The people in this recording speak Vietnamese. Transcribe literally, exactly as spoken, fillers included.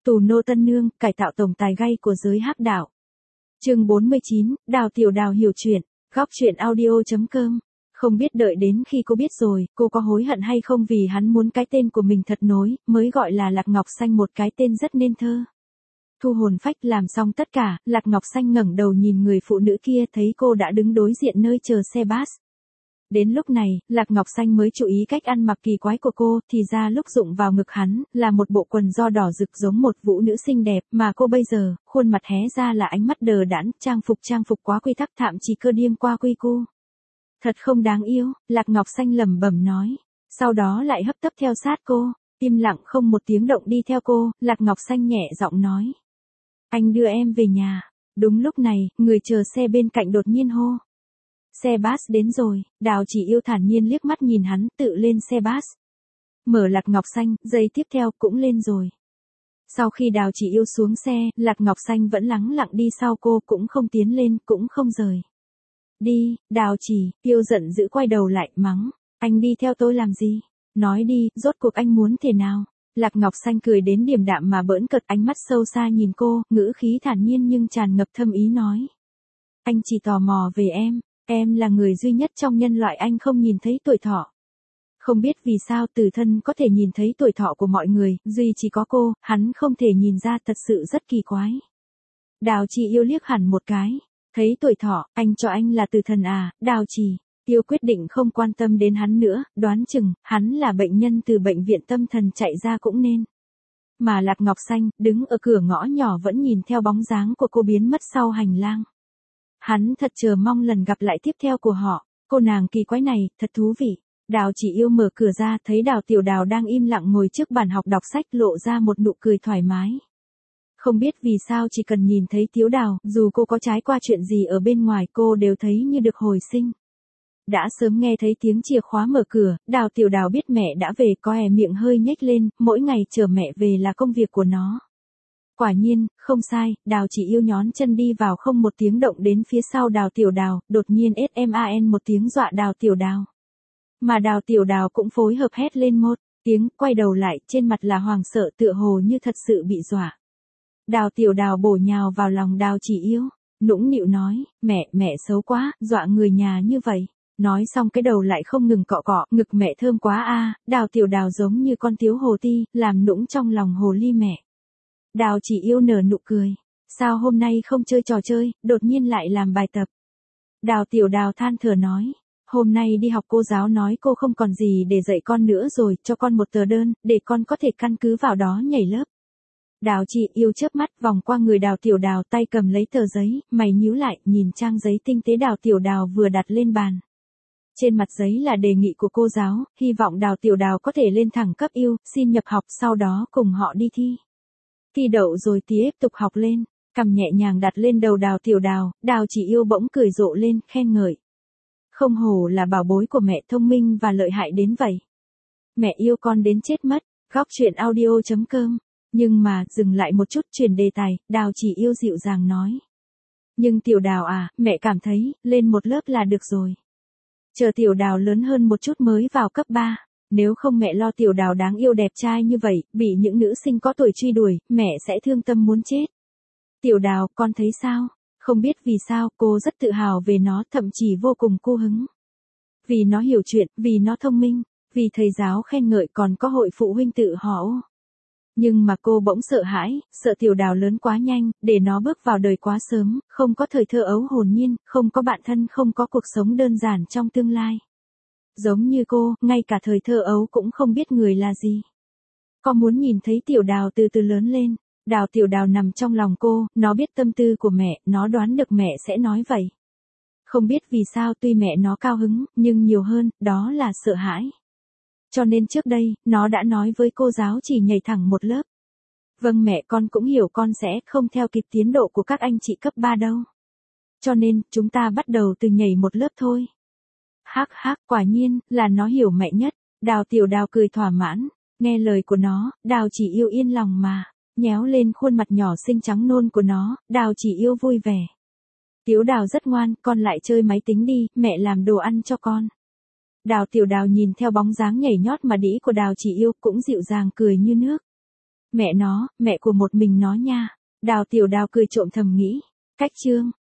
Tù nô tân nương, cải tạo tổng tài gay của giới hắc đạo. Chương bốn mươi chín, Đào Tiểu Đào hiểu chuyện, góc truyện audio.com. Không biết đợi đến khi cô biết rồi, cô có hối hận hay không vì hắn muốn cái tên của mình thật nối, mới gọi là Lạc Ngọc Xanh, một cái tên rất nên thơ. Thu hồn phách làm xong tất cả, Lạc Ngọc Xanh ngẩng đầu nhìn người phụ nữ kia, thấy cô đã đứng đối diện nơi chờ xe bus. Đến lúc này, Lạc Ngọc Xanh mới chú ý cách ăn mặc kỳ quái của cô, thì ra lúc dụng vào ngực hắn, là một bộ quần do đỏ rực giống một vũ nữ xinh đẹp, mà cô bây giờ, khuôn mặt hé ra là ánh mắt đờ đẫn, trang phục trang phục quá quy tắc, thậm chí cơ điên qua quy cu. Thật không đáng yêu, Lạc Ngọc Xanh lẩm bẩm nói, sau đó lại hấp tấp theo sát cô, im lặng không một tiếng động đi theo cô, Lạc Ngọc Xanh nhẹ giọng nói. Anh đưa em về nhà. Đúng lúc này, người chờ xe bên cạnh đột nhiên hô. Xe bus đến rồi, Đào Chỉ Yêu thản nhiên liếc mắt nhìn hắn, tự lên xe bus. Mở Lạc Ngọc Xanh, giây tiếp theo cũng lên rồi. Sau khi Đào Chỉ Yêu xuống xe, Lạc Ngọc Xanh vẫn lắng lặng đi sau cô, cũng không tiến lên, cũng không rời. Đi, Đào Chỉ Yêu giận dữ quay đầu lại, mắng. Anh đi theo tôi làm gì? Nói đi, rốt cuộc anh muốn thế nào? Lạc Ngọc Xanh cười đến điềm đạm mà bỡn cợt, ánh mắt sâu xa nhìn cô, ngữ khí thản nhiên nhưng tràn ngập thâm ý nói. Anh chỉ tò mò về em, em là người duy nhất trong nhân loại anh không nhìn thấy tuổi thọ. Không biết vì sao Từ Thân có thể nhìn thấy tuổi thọ của mọi người, duy chỉ có cô, hắn không thể nhìn ra, thật sự rất kỳ quái. Đào Chỉ Yêu liếc hẳn một cái, thấy tuổi thọ, anh cho anh là Từ Thần à? Đào Chỉ Yêu quyết định không quan tâm đến hắn nữa, đoán chừng, hắn là bệnh nhân từ bệnh viện tâm thần chạy ra cũng nên. Mà Lạc Ngọc Xanh, đứng ở cửa ngõ nhỏ vẫn nhìn theo bóng dáng của cô biến mất sau hành lang. Hắn thật chờ mong lần gặp lại tiếp theo của họ, cô nàng kỳ quái này, thật thú vị. Đào Chỉ Yêu mở cửa ra, thấy Đào Tiểu Đào đang im lặng ngồi trước bàn học đọc sách, lộ ra một nụ cười thoải mái. Không biết vì sao chỉ cần nhìn thấy Tiếu Đào, dù cô có trái qua chuyện gì ở bên ngoài, cô đều thấy như được hồi sinh. Đã sớm nghe thấy tiếng chìa khóa mở cửa, Đào Tiểu Đào biết mẹ đã về, có è miệng hơi nhếch lên, mỗi ngày chờ mẹ về là công việc của nó. Quả nhiên, không sai, Đào Chỉ Yêu nhón chân đi vào không một tiếng động đến phía sau Đào Tiểu Đào, đột nhiên ét-em-a-en một tiếng dọa Đào Tiểu Đào. Mà Đào Tiểu Đào cũng phối hợp hét lên một tiếng, quay đầu lại, trên mặt là hoàng sợ, tựa hồ như thật sự bị dọa. Đào Tiểu Đào bổ nhào vào lòng Đào Chỉ Yêu, nũng nịu nói, mẹ, mẹ xấu quá, dọa người nhà như vậy. Nói xong cái đầu lại không ngừng cọ cọ, ngực mẹ thơm quá a. Đào Tiểu Đào giống như con tiếu hồ ti, làm nũng trong lòng hồ ly mẹ. Đào Chỉ Yêu nở nụ cười. Sao hôm nay không chơi trò chơi, đột nhiên lại làm bài tập? Đào Tiểu Đào than thở nói. Hôm nay đi học cô giáo nói cô không còn gì để dạy con nữa rồi, cho con một tờ đơn, để con có thể căn cứ vào đó nhảy lớp. Đào Chỉ Yêu chớp mắt vòng qua người Đào Tiểu Đào, tay cầm lấy tờ giấy, mày nhíu lại, nhìn trang giấy tinh tế Đào Tiểu Đào vừa đặt lên bàn. Trên mặt giấy là đề nghị của cô giáo, hy vọng Đào Tiểu Đào có thể lên thẳng cấp yêu, xin nhập học, sau đó cùng họ đi thi. Thi đậu rồi tiếp tục học lên, cầm nhẹ nhàng đặt lên đầu Đào Tiểu Đào, Đào Chỉ Yêu bỗng cười rộ lên, khen ngợi. Không hổ là bảo bối của mẹ, thông minh và lợi hại đến vậy. Mẹ yêu con đến chết mất, góc truyện audio.com. Nhưng mà, dừng lại một chút, chuyển đề tài, Đào Chỉ Yêu dịu dàng nói. Nhưng Tiểu Đào à, mẹ cảm thấy, lên một lớp là được rồi. Chờ Tiểu Đào lớn hơn một chút mới vào cấp ba, nếu không mẹ lo Tiểu Đào đáng yêu đẹp trai như vậy, bị những nữ sinh có tuổi truy đuổi, mẹ sẽ thương tâm muốn chết. Tiểu Đào, con thấy sao? Không biết vì sao, cô rất tự hào về nó, thậm chí vô cùng cô hứng. Vì nó hiểu chuyện, vì nó thông minh, vì thầy giáo khen ngợi, còn có hội phụ huynh tự họ. Nhưng mà cô bỗng sợ hãi, sợ Tiểu Đào lớn quá nhanh, để nó bước vào đời quá sớm, không có thời thơ ấu hồn nhiên, không có bạn thân, không có cuộc sống đơn giản trong tương lai. Giống như cô, ngay cả thời thơ ấu cũng không biết người là gì. Con muốn nhìn thấy Tiểu Đào từ từ lớn lên. Đào Tiểu Đào nằm trong lòng cô, nó biết tâm tư của mẹ, nó đoán được mẹ sẽ nói vậy. Không biết vì sao tuy mẹ nó cao hứng, nhưng nhiều hơn, đó là sợ hãi. Cho nên trước đây, nó đã nói với cô giáo chỉ nhảy thẳng một lớp. Vâng mẹ, con cũng hiểu con sẽ không theo kịp tiến độ của các anh chị cấp ba đâu. Cho nên, chúng ta bắt đầu từ nhảy một lớp thôi. Hắc hắc, quả nhiên, là nó hiểu mẹ nhất. Đào Tiểu Đào cười thỏa mãn. Nghe lời của nó, Đào Chỉ Yêu yên lòng mà. Nhéo lên khuôn mặt nhỏ xinh trắng nôn của nó, Đào Chỉ Yêu vui vẻ. Tiếu Đào rất ngoan, con lại chơi máy tính đi, mẹ làm đồ ăn cho con. Đào Tiểu Đào nhìn theo bóng dáng nhảy nhót mà đĩ của Đào Chỉ Yêu, cũng dịu dàng cười như nước. Mẹ nó, mẹ của một mình nó nha. Đào Tiểu Đào cười trộm thầm nghĩ. Cách chương.